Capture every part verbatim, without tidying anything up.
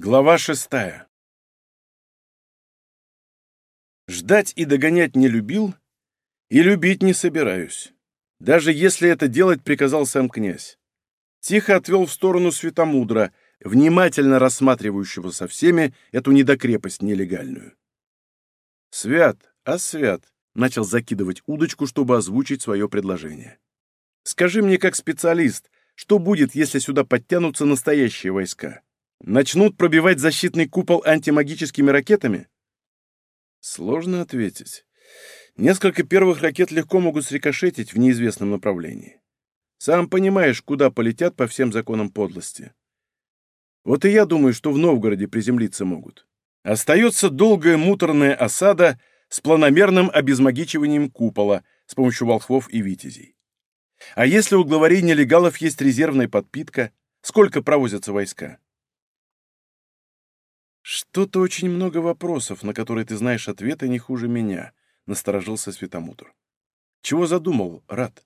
Глава шестая. Ждать и догонять не любил, и любить не собираюсь. Даже если это делать приказал сам князь. Тихо отвел в сторону Светомудра, внимательно рассматривающего со всеми эту недокрепость нелегальную. «Свят, а Свят!» — начал закидывать удочку, чтобы озвучить свое предложение. «Скажи мне, как специалист, что будет, если сюда подтянутся настоящие войска? Начнут пробивать защитный купол антимагическими ракетами?» Сложно ответить. Несколько первых ракет легко могут срикошетить в неизвестном направлении. Сам понимаешь, куда полетят по всем законам подлости. Вот и я думаю, что в Новгороде приземлиться могут. Остается долгая муторная осада с планомерным обезмагичиванием купола с помощью волхвов и витязей. А если у главарей нелегалов есть резервная подпитка, сколько провозятся войска? «Что-то очень много вопросов, на которые ты знаешь ответы не хуже меня», — насторожился Светомудр. «Чего задумал, Рат?»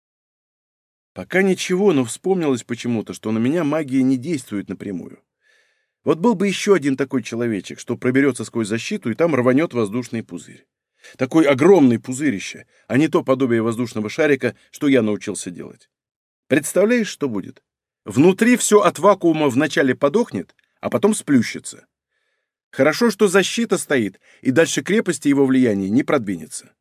«Пока ничего, но вспомнилось почему-то, что на меня магия не действует напрямую. Вот был бы еще один такой человечек, что проберется сквозь защиту и там рванет воздушный пузырь. Такой огромный пузырище, а не то подобие воздушного шарика, что я научился делать. Представляешь, что будет? Внутри все от вакуума вначале подохнет, а потом сплющится. Хорошо, что защита стоит, и дальше крепости его влияние не продвинется».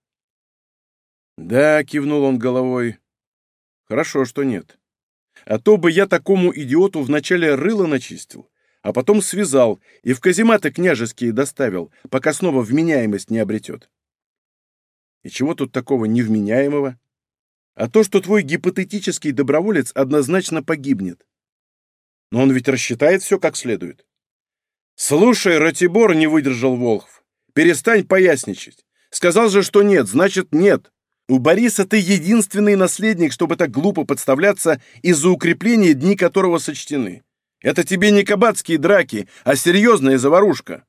«Да», — кивнул он головой, — «хорошо, что нет. А то бы я такому идиоту вначале рыло начистил, а потом связал и в казематы княжеские доставил, пока снова вменяемость не обретет». «И чего тут такого невменяемого? А то, что твой гипотетический доброволец однозначно погибнет. Но он ведь рассчитает все как следует». «Слушай, Ратибор», — не выдержал Волхв, — «перестань поясничать. Сказал же, что нет, значит нет. У Бориса ты единственный наследник, чтобы так глупо подставляться из-за укрепления, дни которого сочтены. Это тебе не кабацкие драки, а серьезная заварушка».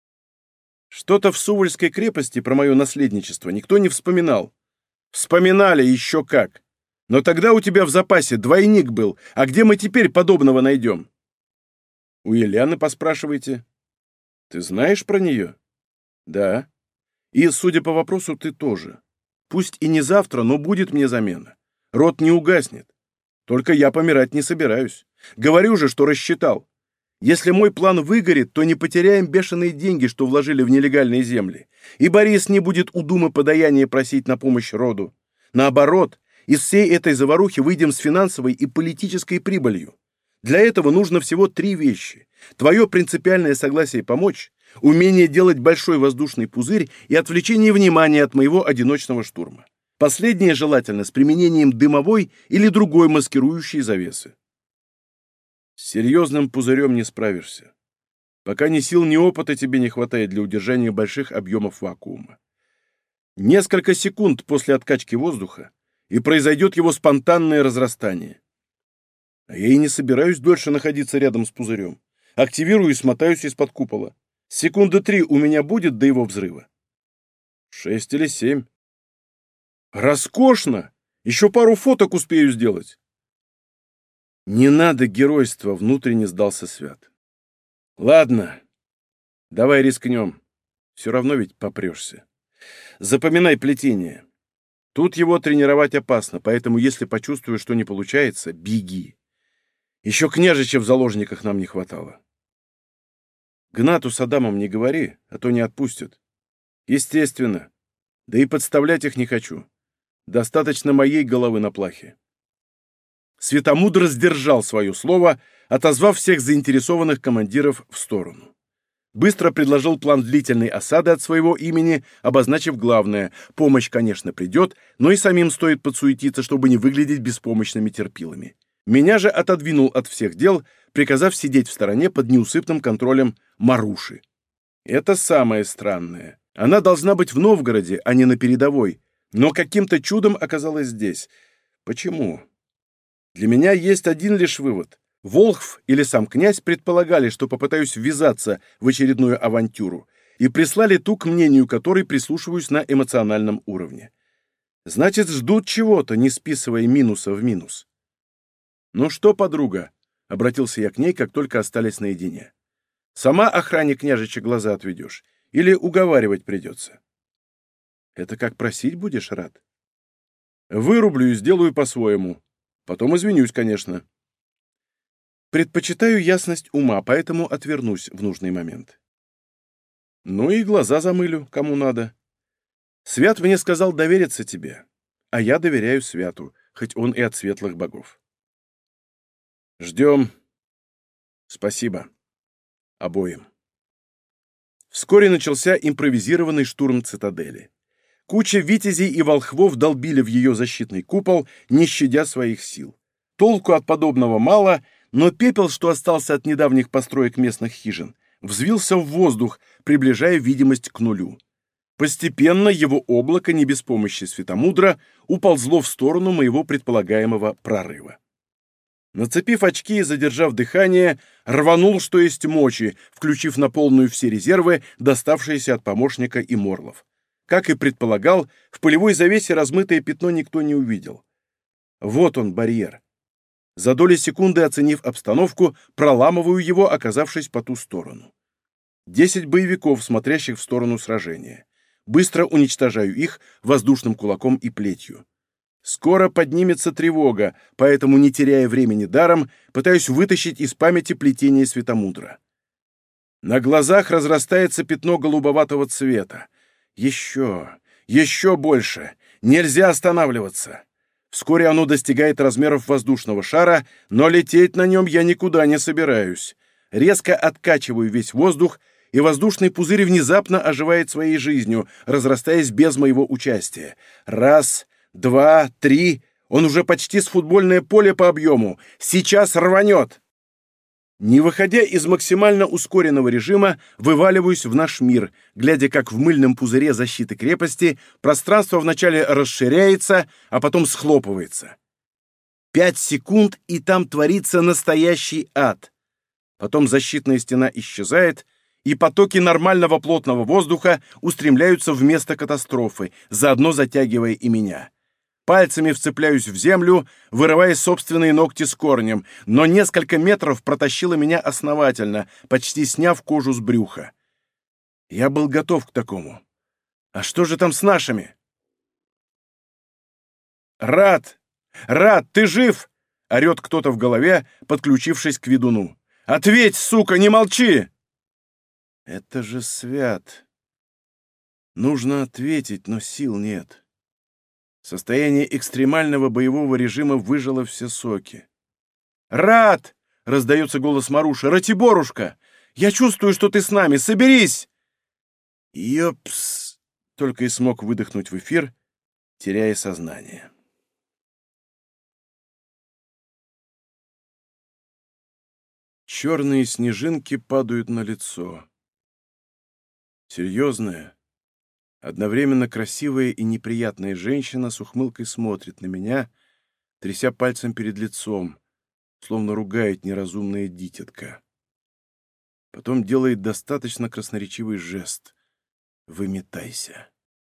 «Что-то в Сувальской крепости про мое наследничество никто не вспоминал». «Вспоминали еще как. Но тогда у тебя в запасе двойник был, а где мы теперь подобного найдем?» «У Еляны поспрашивайте». «Ты знаешь про нее?» «Да. И, судя по вопросу, ты тоже. Пусть и не завтра, но будет мне замена. Род не угаснет. Только я помирать не собираюсь. Говорю же, что рассчитал. Если мой план выгорит, то не потеряем бешеные деньги, что вложили в нелегальные земли. И Борис не будет у думы подаяния просить на помощь роду. Наоборот, из всей этой заварухи выйдем с финансовой и политической прибылью. Для этого нужно всего три вещи. Твое принципиальное согласие помочь, умение делать большой воздушный пузырь и отвлечение внимания от моего одиночного штурма. Последнее желательно с применением дымовой или другой маскирующей завесы. С серьезным пузырем не справишься. Пока ни сил, ни опыта тебе не хватает для удержания больших объемов вакуума. Несколько секунд после откачки воздуха, и произойдет его спонтанное разрастание. А я и не собираюсь дольше находиться рядом с пузырем. Активирую и смотаюсь из-под купола. Секунды три у меня будет до его взрыва. Шесть или семь. Роскошно! Еще пару фоток успею сделать. Не надо геройства, внутренне сдался Свят. Ладно, давай рискнем. Все равно ведь попрешься. Запоминай плетение. Тут его тренировать опасно, поэтому если почувствуешь, что не получается, беги. Еще княжича в заложниках нам не хватало. Гнату с Адамом не говори, а то не отпустят. Естественно. Да и подставлять их не хочу. Достаточно моей головы на плахе. Светомудр сдержал свое слово, отозвав всех заинтересованных командиров в сторону. Быстро предложил план длительной осады от своего имени, обозначив главное — помощь, конечно, придет, но и самим стоит подсуетиться, чтобы не выглядеть беспомощными терпилами. Меня же отодвинул от всех дел, приказав сидеть в стороне под неусыпным контролем Маруши. Это самое странное. Она должна быть в Новгороде, а не на передовой, но каким-то чудом оказалась здесь. Почему? Для меня есть один лишь вывод. Волхв или сам князь предполагали, что попытаюсь ввязаться в очередную авантюру, и прислали ту, к мнению которой прислушиваюсь на эмоциональном уровне. Значит, ждут чего-то, не списывая минуса в минус. «Ну что, подруга?» — обратился я к ней, как только остались наедине. Сама охране княжича глаза отведешь? Или уговаривать придется? Это как просить будешь, Рад? Вырублю и сделаю по-своему. Потом извинюсь, конечно. Предпочитаю ясность ума, поэтому отвернусь в нужный момент. Ну и глаза замылю, кому надо. Свят мне сказал довериться тебе, а я доверяю Святу, хоть он и от светлых богов. Ждем. Спасибо. Обоим. Вскоре начался импровизированный штурм цитадели. Куча витязей и волхвов долбили в ее защитный купол, не щадя своих сил. Толку от подобного мало, но пепел, что остался от недавних построек местных хижин, взвился в воздух, приближая видимость к нулю. Постепенно его облако, не без помощи Светомудра, уползло в сторону моего предполагаемого прорыва. Нацепив очки и задержав дыхание, рванул, что есть мочи, включив на полную все резервы, доставшиеся от помощника и морлов. Как и предполагал, в полевой завесе размытое пятно никто не увидел. Вот он, барьер. За доли секунды, оценив обстановку, проламываю его, оказавшись по ту сторону. Десять боевиков, смотрящих в сторону сражения. Быстро уничтожаю их воздушным кулаком и плетью. Скоро поднимется тревога, поэтому, не теряя времени даром, пытаюсь вытащить из памяти плетение Светомудра. На глазах разрастается пятно голубоватого цвета. Еще, еще больше. Нельзя останавливаться. Вскоре оно достигает размеров воздушного шара, но лететь на нем я никуда не собираюсь. Резко откачиваю весь воздух, и воздушный пузырь внезапно оживает своей жизнью, разрастаясь без моего участия. Раз, два, три. Он уже почти с футбольное поле по объему. Сейчас рванет. Не выходя из максимально ускоренного режима, вываливаюсь в наш мир, глядя, как в мыльном пузыре защиты крепости пространство вначале расширяется, а потом схлопывается. Пять секунд, и там творится настоящий ад. Потом защитная стена исчезает, и потоки нормального плотного воздуха устремляются в место катастрофы, заодно затягивая и меня. Пальцами вцепляюсь в землю, вырывая собственные ногти с корнем, но несколько метров протащило меня основательно, почти сняв кожу с брюха. Я был готов к такому. А что же там с нашими? «Рад! Рад, ты жив?» — орет кто-то в голове, подключившись к ведуну. «Ответь, сука, не молчи!» Это же Свят. Нужно ответить, но сил нет. Состояние экстремального боевого режима выжило все соки. «Рад!» — раздается голос Маруши. «Ратиборушка! Я чувствую, что ты с нами! Соберись!» «Ёпс!» — только и смог выдохнуть в эфир, теряя сознание. Черные снежинки падают на лицо. Серьезная, одновременно красивая и неприятная женщина с ухмылкой смотрит на меня, тряся пальцем перед лицом, словно ругает неразумная дитятка. Потом делает достаточно красноречивый жест. «Выметайся».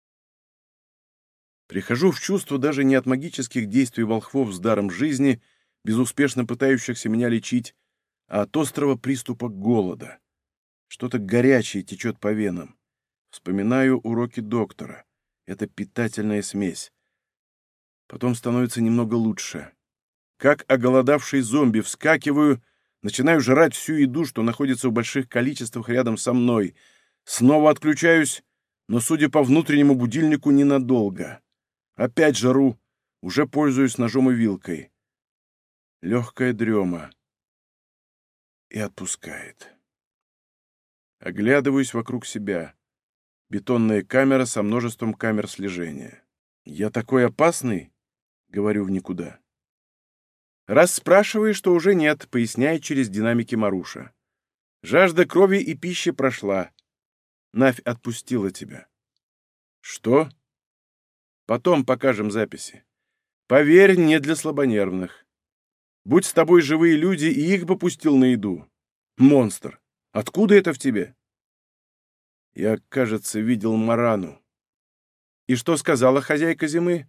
Прихожу в чувство даже не от магических действий волхвов с даром жизни, безуспешно пытающихся меня лечить, а от острого приступа голода. Что-то горячее течет по венам. Вспоминаю уроки доктора. Это питательная смесь. Потом становится немного лучше. Как оголодавший зомби вскакиваю, начинаю жрать всю еду, что находится в больших количествах рядом со мной. Снова отключаюсь, но, судя по внутреннему будильнику, ненадолго. Опять жару, уже пользуюсь ножом и вилкой. Легкая дрема. И отпускает. Оглядываюсь вокруг себя. Бетонная камера со множеством камер слежения. «Я такой опасный?» — говорю в никуда. Раз спрашиваешь, что уже нет, поясняет через динамики Маруша. «Жажда крови и пищи прошла. Навь отпустила тебя». «Что?» «Потом покажем записи. Поверь, не для слабонервных. Будь с тобой живые люди, и их бы пустил на еду. Монстр! Откуда это в тебе?» Я, кажется, видел Марану. И что сказала хозяйка зимы?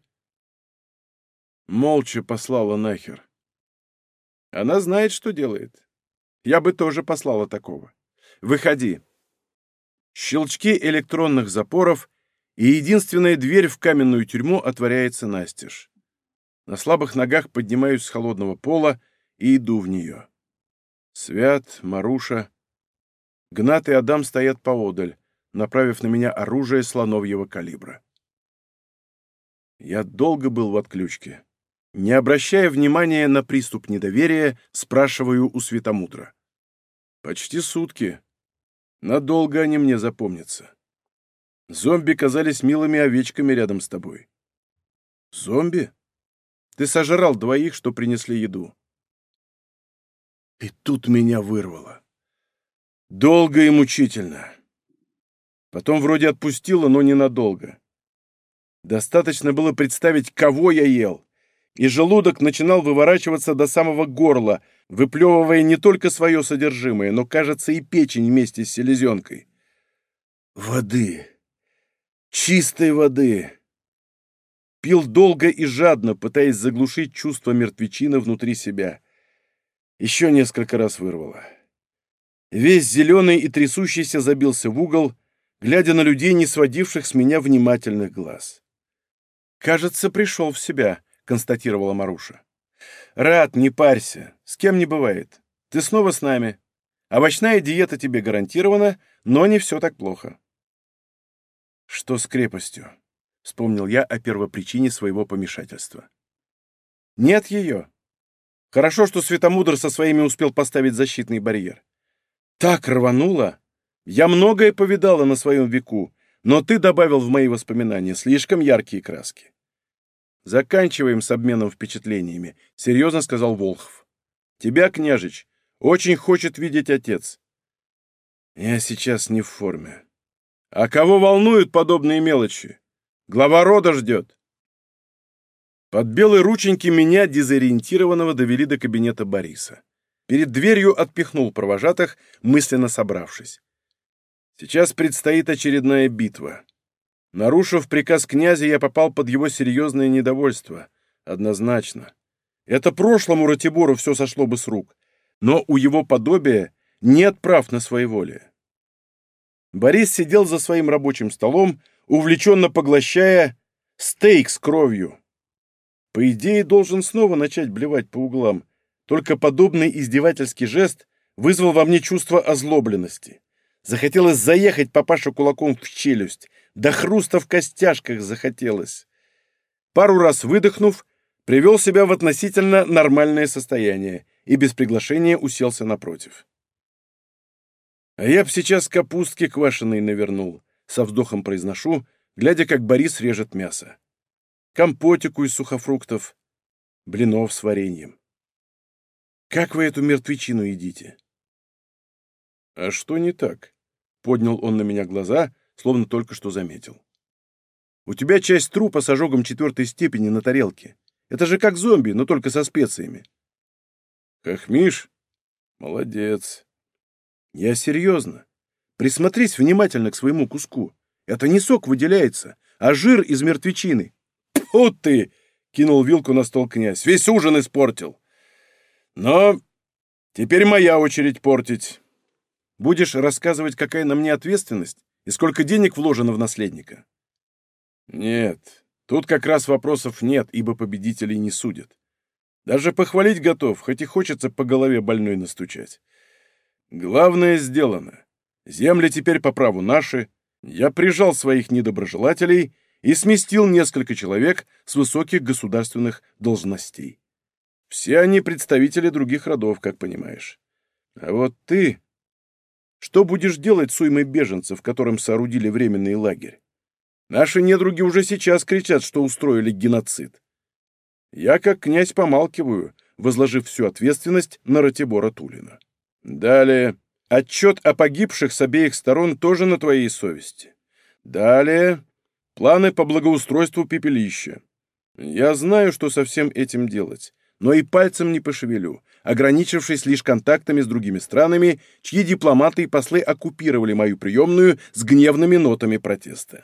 Молча послала нахер. Она знает, что делает. Я бы тоже послала такого. Выходи!» Щелчки электронных запоров, и единственная дверь в каменную тюрьму отворяется настежь. На слабых ногах поднимаюсь с холодного пола и иду в нее. Свят, Маруша, Гнат и Адам стоят поодаль, направив на меня оружие слоновьего калибра. Я долго был в отключке. Не обращая внимания на приступ недоверия, спрашиваю у Светомудра. «Почти сутки. Надолго они мне запомнятся. Зомби казались милыми овечками рядом с тобой». «Зомби? Ты сожрал двоих, что принесли еду». И тут меня вырвало. Долго и мучительно. Потом вроде отпустило, но ненадолго. Достаточно было представить, кого я ел, и желудок начинал выворачиваться до самого горла, выплевывая не только свое содержимое, но, кажется, и печень вместе с селезенкой. Воды. Чистой воды. Пил долго и жадно, пытаясь заглушить чувство мертвечины внутри себя. Еще несколько раз вырвало. Весь зеленый и трясущийся забился в угол, глядя на людей, не сводивших с меня внимательных глаз. «Кажется, пришел в себя», — констатировала Маруша. «Рад, не парься, с кем не бывает. Ты снова с нами. Овощная диета тебе гарантирована, но не все так плохо». «Что с крепостью?» — вспомнил я о первопричине своего помешательства. «Нет ее. Хорошо, что Светомудр со своими успел поставить защитный барьер. Так рвануло! Я многое повидала на своем веку, но ты добавил в мои воспоминания слишком яркие краски». «Заканчиваем с обменом впечатлениями», — серьезно сказал Волхв. «Тебя, княжич, очень хочет видеть отец». «Я сейчас не в форме». «А кого волнуют подобные мелочи? Глава рода ждет». Под белые рученьки меня, дезориентированного, довели до кабинета Бориса. Перед дверью отпихнул провожатых, мысленно собравшись. Сейчас предстоит очередная битва. Нарушив приказ князя, я попал под его серьезное недовольство. Однозначно. Это прошлому Ратибору все сошло бы с рук, но у его подобия нет прав на своеволие. Борис сидел за своим рабочим столом, увлеченно поглощая стейк с кровью. По идее, должен снова начать блевать по углам, только подобный издевательский жест вызвал во мне чувство озлобленности. Захотелось заехать папаша кулаком в челюсть, до хруста в костяшках захотелось. Пару раз выдохнув, привел себя в относительно нормальное состояние и без приглашения уселся напротив. «А я б сейчас капустки квашеной навернул», — со вздохом произношу, глядя, как Борис режет мясо. «Компотику из сухофруктов, блинов с вареньем. Как вы эту мертвечину едите?» «А что не так?» — поднял он на меня глаза, словно только что заметил. «У тебя часть трупа с ожогом четвертой степени на тарелке. Это же как зомби, но только со специями». «Хохмишь? Молодец». «Я серьезно. Присмотрись внимательно к своему куску. Это не сок выделяется, а жир из мертвечины». «Тьфу ты!» — кинул вилку на стол князь. «Весь ужин испортил. Но теперь моя очередь портить. Будешь рассказывать, какая на мне ответственность и сколько денег вложено в наследника?» «Нет, тут как раз вопросов нет, ибо победителей не судят. Даже похвалить готов, хоть и хочется по голове больной настучать. Главное сделано. Земли теперь по праву наши. Я прижал своих недоброжелателей и сместил несколько человек с высоких государственных должностей. Все они представители других родов, как понимаешь. А вот ты... Что будешь делать с уймой беженцев, которым соорудили временный лагерь? Наши недруги уже сейчас кричат, что устроили геноцид. Я, как князь, помалкиваю, возложив всю ответственность на Ратибора Тулина. Далее. Отчет о погибших с обеих сторон тоже на твоей совести. Далее. Планы по благоустройству пепелища. Я знаю, что со всем этим делать, но и пальцем не пошевелю, ограничившись лишь контактами с другими странами, чьи дипломаты и послы оккупировали мою приемную с гневными нотами протеста.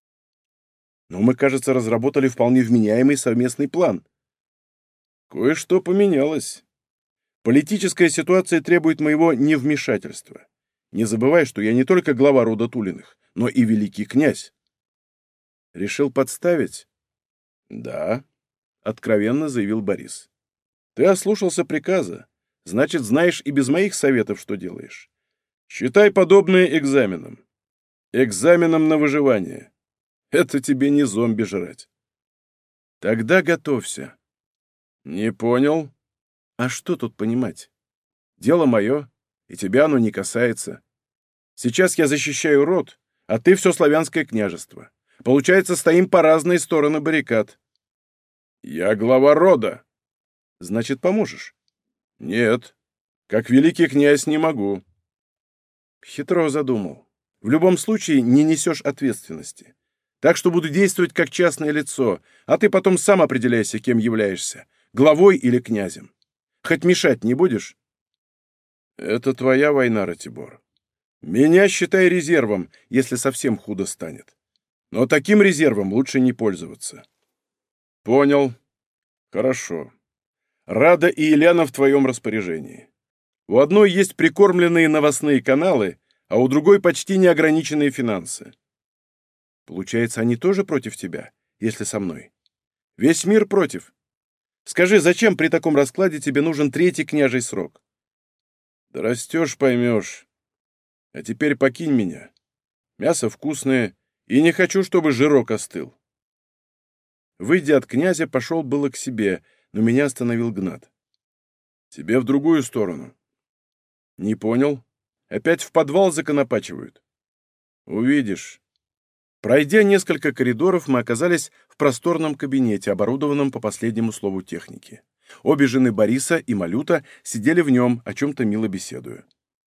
Но мы, кажется, разработали вполне вменяемый совместный план. Кое-что поменялось. Политическая ситуация требует моего невмешательства. Не забывай, что я не только глава рода Тулиных, но и великий князь. Решил подставить? Да, откровенно заявил Борис. Ты ослушался приказа. Значит, знаешь и без моих советов, что делаешь. Считай подобное экзаменом. Экзаменом на выживание. Это тебе не зомби жрать. Тогда готовься. Не понял? А что тут понимать? Дело мое, и тебя оно не касается. Сейчас я защищаю род, а ты все славянское княжество. Получается, стоим по разные стороны баррикад. Я глава рода. Значит, поможешь? Нет. Как великий князь не могу. Хитро задумал. В любом случае не несешь ответственности. Так что буду действовать как частное лицо, а ты потом сам определяйся, кем являешься, главой или князем. Хоть мешать не будешь? Это твоя война, Ратибор. Меня считай резервом, если совсем худо станет. Но таким резервом лучше не пользоваться. Понял. Хорошо. Рада и Еляна в твоем распоряжении. У одной есть прикормленные новостные каналы, а у другой почти неограниченные финансы. Получается, они тоже против тебя, если со мной? Весь мир против. Скажи, зачем при таком раскладе тебе нужен третий княжий срок? Да растешь, поймешь. А теперь покинь меня. Мясо вкусное, и не хочу, чтобы жирок остыл. Выйдя от князя, пошел было к себе, но меня остановил Гнат. Тебе в другую сторону. Не понял. Опять в подвал законопачивают. Увидишь. Пройдя несколько коридоров, мы оказались в просторном кабинете, оборудованном по последнему слову техники. Обе жены Бориса и Малюта сидели в нем, о чем-то мило беседуя.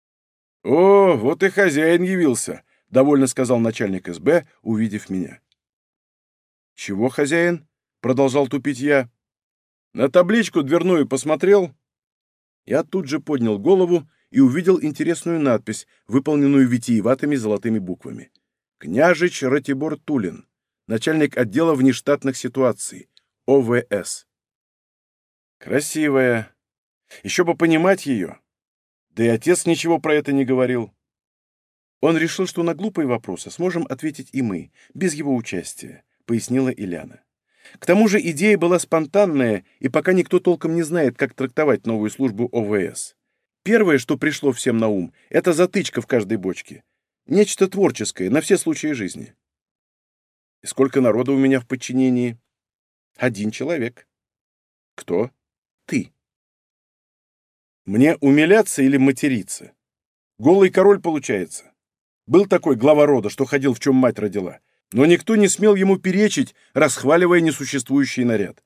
«О, вот и хозяин явился», — довольно сказал начальник СБ, увидев меня. «Чего хозяин?» — продолжал тупить я. «На табличку дверную посмотрел?» Я тут же поднял голову и увидел интересную надпись, выполненную витиеватыми золотыми буквами. «Княжич Ратибор Тулин, начальник отдела внештатных ситуаций, О В С». Красивая. Еще бы понимать ее. Да и отец ничего про это не говорил. Он решил, что на глупые вопросы сможем ответить и мы, без его участия, пояснила Иляна. К тому же идея была спонтанная, и пока никто толком не знает, как трактовать новую службу О В С. Первое, что пришло всем на ум, это затычка в каждой бочке. Нечто творческое, на все случаи жизни. И сколько народа у меня в подчинении? Один человек. Кто? Ты. Мне умиляться или материться? Голый король получается. Был такой глава рода, что ходил, в чем мать родила, но никто не смел ему перечить, расхваливая несуществующий наряд.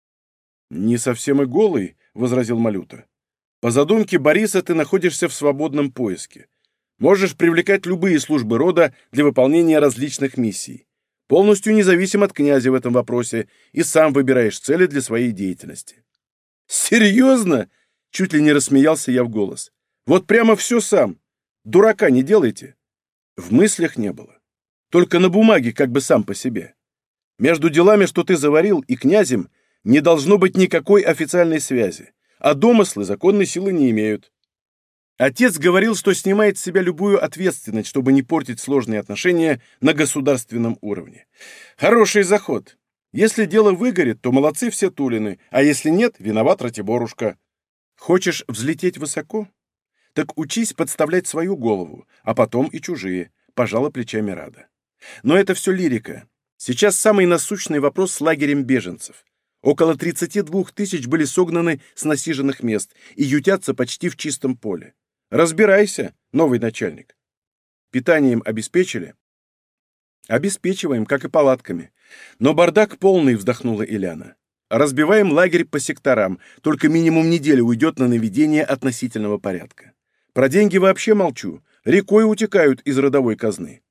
«Не совсем и голый», — возразил Малюта. «По задумке Бориса ты находишься в свободном поиске. Можешь привлекать любые службы рода для выполнения различных миссий. Полностью независим от князя в этом вопросе и сам выбираешь цели для своей деятельности». «Серьезно?» — чуть ли не рассмеялся я в голос. «Вот прямо все сам. Дурака не делайте». В мыслях не было. Только на бумаге как бы сам по себе. Между делами, что ты заварил, и князем не должно быть никакой официальной связи, а домыслы законной силы не имеют. Отец говорил, что снимает с себя любую ответственность, чтобы не портить сложные отношения на государственном уровне. Хороший заход. Если дело выгорит, то молодцы все Тулины, а если нет, виноват Ратиборушка. Хочешь взлететь высоко? Так учись подставлять свою голову, а потом и чужие, пожала плечами Рада. Но это все лирика. Сейчас самый насущный вопрос с лагерем беженцев. Около тридцати двух тысяч были согнаны с насиженных мест и ютятся почти в чистом поле. Разбирайся, новый начальник. Питанием обеспечили? Обеспечиваем, как и палатками. Но бардак полный, вздохнула Иляна. Разбиваем лагерь по секторам, только минимум недели уйдет на наведение относительного порядка. Про деньги вообще молчу, рекой утекают из родовой казны.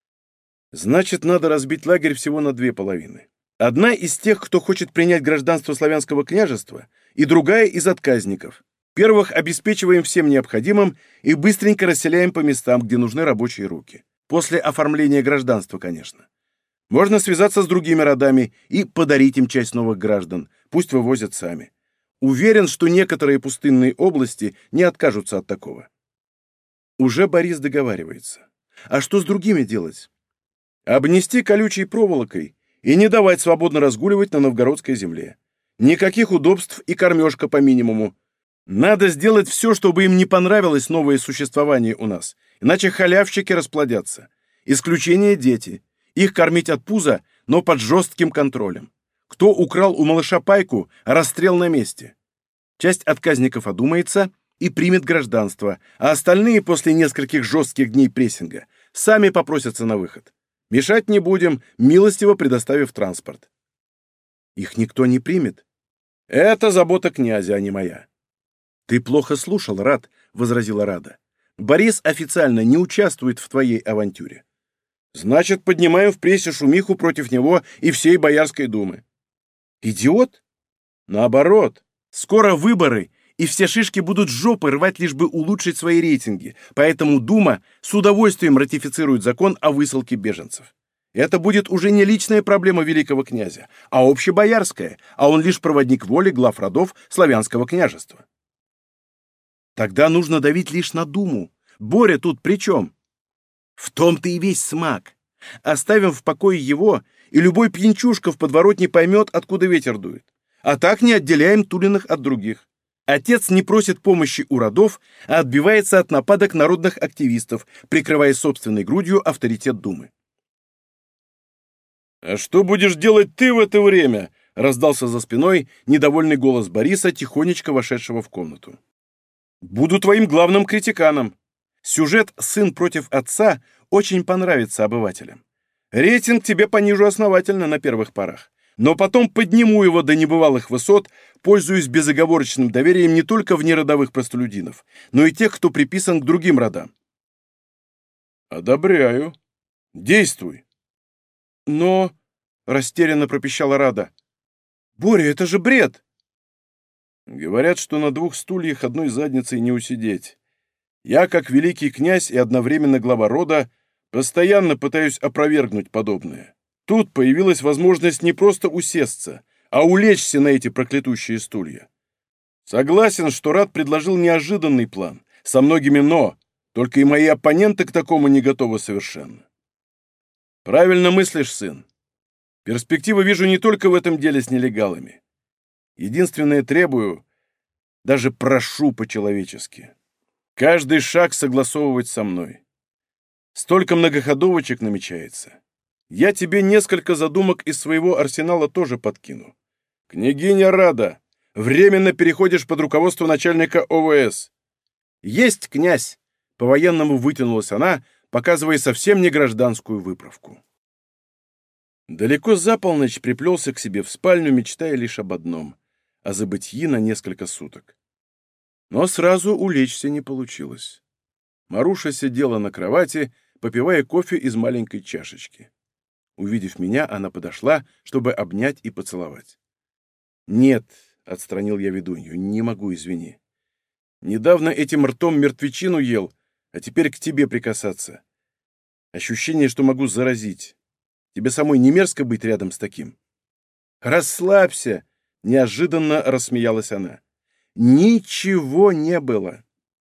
Значит, надо разбить лагерь всего на две половины. Одна из тех, кто хочет принять гражданство славянского княжества, и другая из отказников. Первых обеспечиваем всем необходимым и быстренько расселяем по местам, где нужны рабочие руки. После оформления гражданства, конечно. Можно связаться с другими родами и подарить им часть новых граждан, пусть вывозят сами. Уверен, что некоторые пустынные области не откажутся от такого. Уже Борис договаривается. А что с другими делать? Обнести колючей проволокой и не давать свободно разгуливать на новгородской земле. Никаких удобств и кормежка по минимуму. Надо сделать все, чтобы им не понравилось новое существование у нас, иначе халявщики расплодятся. Исключение — дети. Их кормить от пуза, но под жестким контролем. Кто украл у малыша пайку, расстрел на месте. Часть отказников одумается и примет гражданство, а остальные после нескольких жестких дней прессинга сами попросятся на выход. Мешать не будем, милостиво предоставив транспорт. Их никто не примет. Это забота князя, а не моя. Ты плохо слушал, Рад, — возразила Рада. Борис официально не участвует в твоей авантюре. Значит, поднимаем в прессе шумиху против него и всей Боярской думы. Идиот? Наоборот. Скоро выборы, и все шишки будут жопы рвать, лишь бы улучшить свои рейтинги, поэтому Дума с удовольствием ратифицирует закон о высылке беженцев. Это будет уже не личная проблема великого князя, а общебоярская, а он лишь проводник воли глав родов славянского княжества. Тогда нужно давить лишь на Думу. Боря тут при чем? В том-то и весь смак. Оставим в покое его, и любой пьянчушка в подворотне поймет, откуда ветер дует. А так не отделяем Тулиных от других. Отец не просит помощи у родов, а отбивается от нападок народных активистов, прикрывая собственной грудью авторитет Думы. «А что будешь делать ты в это время?» — раздался за спиной недовольный голос Бориса, тихонечко вошедшего в комнату. «Буду твоим главным критиканом. Сюжет «Сын против отца» очень понравится обывателям. Рейтинг тебе понижу основательно на первых порах, но потом подниму его до небывалых высот, пользуясь безоговорочным доверием не только внеродовых простолюдинов, но и тех, кто приписан к другим родам». «Одобряю. Действуй». «Но...» — растерянно пропищала Рада. «Боря, это же бред!» Говорят, что на двух стульях одной задницей не усидеть. Я, как великий князь и одновременно глава рода, постоянно пытаюсь опровергнуть подобное. Тут появилась возможность не просто усесться, а улечься на эти проклятущие стулья. Согласен, что Рад предложил неожиданный план, со многими «но», только и мои оппоненты к такому не готовы совершенно. Правильно мыслишь, сын. Перспективы вижу не только в этом деле с нелегалами. Единственное требую, даже прошу по-человечески, каждый шаг согласовывать со мной. Столько многоходовочек намечается. Я тебе несколько задумок из своего арсенала тоже подкину. Княгиня Рада, временно переходишь под руководство начальника О В С. Есть, князь! По-военному вытянулась она, показывая совсем не гражданскую выправку. Далеко за полночь приплелся к себе в спальню, мечтая лишь об одном — о забытьи на несколько суток. Но сразу улечься не получилось. Маруша сидела на кровати, попивая кофе из маленькой чашечки. Увидев меня, она подошла, чтобы обнять и поцеловать. «Нет», — отстранил я ведунью, — «не могу, извини. Недавно этим ртом мертвечину ел, а теперь к тебе прикасаться. Ощущение, что могу заразить. Тебе самой не мерзко быть рядом с таким?» «Расслабься!» — неожиданно рассмеялась она. «Ничего не было».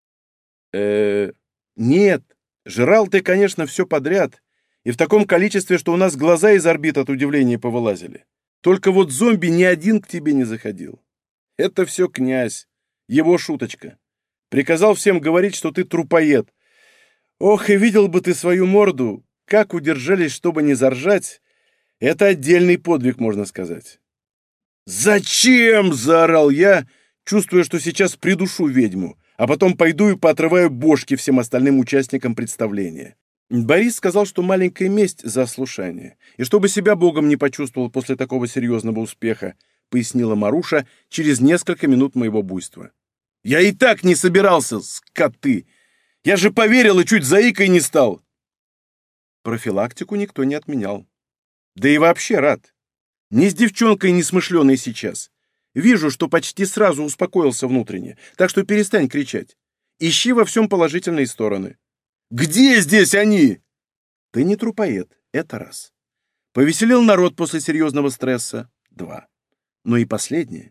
э Нет, жрал ты, конечно, все подряд, и в таком количестве, что у нас глаза из орбит от удивления повылазили. Только вот зомби ни один к тебе не заходил. Это все князь, его шуточка. Приказал всем говорить, что ты трупоед. Ох, и видел бы ты свою морду, как удержались, чтобы не заржать. Это отдельный подвиг, можно сказать. «Зачем?» — заорал я, чувствуя, что сейчас придушу ведьму, а потом пойду и поотрываю бошки всем остальным участникам представления. Борис сказал, что маленькая месть за ослушание, и чтобы себя богом не почувствовал после такого серьезного успеха, пояснила Маруша через несколько минут моего буйства. «Я и так не собирался, скоты! Я же поверил и чуть заикой не стал!» Профилактику никто не отменял. Да и вообще рад. Не с девчонкой несмышленой сейчас. Вижу, что почти сразу успокоился внутренне, так что перестань кричать. Ищи во всем положительные стороны. Где здесь они? Ты не трупоед, это раз. Повеселил народ после серьезного стресса, два. Ну и последнее.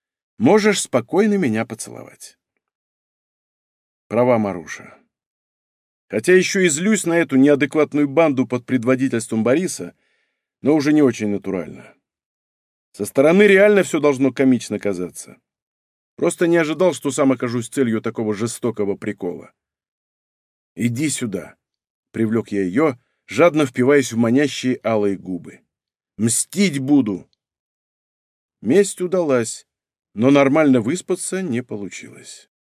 Можешь спокойно меня поцеловать. Права, Маруша. Хотя еще и злюсь на эту неадекватную банду под предводительством Бориса, но уже не очень натурально. Со стороны реально все должно комично казаться. Просто не ожидал, что сам окажусь целью такого жестокого прикола. «Иди сюда», — привлек я ее, жадно впиваясь в манящие алые губы. «Мстить буду!» Месть удалась, но нормально выспаться не получилось.